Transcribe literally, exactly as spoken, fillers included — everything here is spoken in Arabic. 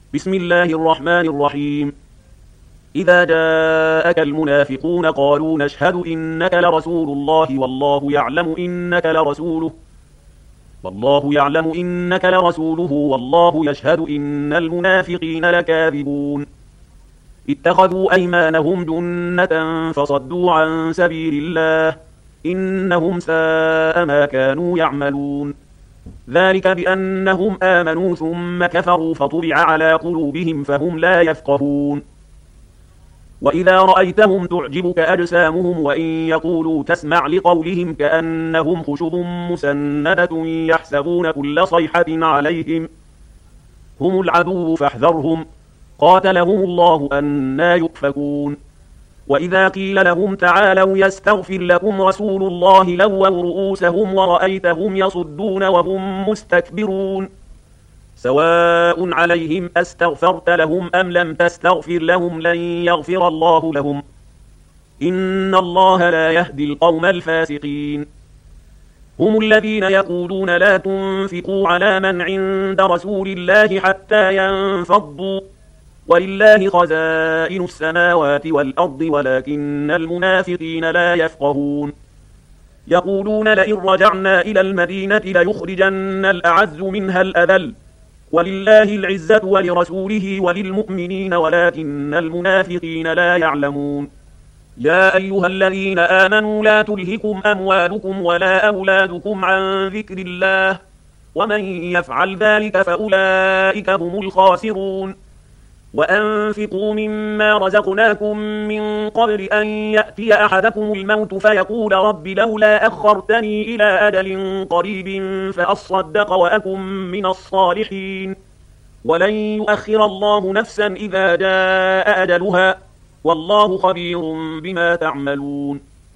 بسم الله الرحمن الرحيم. إذا جاءك المنافقون قالوا نشهد إنك لرسول الله والله يعلم إنك لرسوله والله يعلم إنك لرسوله والله يشهد إن المنافقين لكاذبون. اتخذوا أيمانهم جنة فصدوا عن سبيل الله إنهم ساء ما كانوا يعملون. ذلك بأنهم آمنوا ثم كفروا فطبع على قلوبهم فهم لا يفقهون. وإذا رأيتهم تعجبك أجسامهم وإن يقولوا تسمع لقولهم كأنهم خشب مسندة يحسبون كل صيحة عليهم هم العدو فاحذرهم قاتلهم الله أنى يؤفكون. وإذا قيل لهم تعالوا يستغفر لكم رسول الله لووا رؤوسهم ورأيتهم يصدون وهم مستكبرون. سواء عليهم أستغفرت لهم أم لم تستغفر لهم لن يغفر الله لهم إن الله لا يهدي القوم الفاسقين. هم الذين يقولون لا تنفقوا على من عند رسول الله حتى ينفضوا ولله خزائن السماوات والأرض ولكن المنافقين لا يفقهون. يقولون لئن رجعنا إلى المدينة ليخرجن الأعز منها الأذل ولله العزة ولرسوله وللمؤمنين ولكن المنافقين لا يعلمون. يا أيها الذين آمنوا لا تلهكم أموالكم ولا أولادكم عن ذكر الله ومن يفعل ذلك فأولئك هم الخاسرون. وأنفقوا مما رزقناكم من قبل أن يأتي أحدكم الموت فيقول رب لولا أخرتني إلى أجل قريب فأصدق وأكن من الصالحين ولن يؤخر الله نفسا إذا جاء أجلها والله خبير بما تعملون.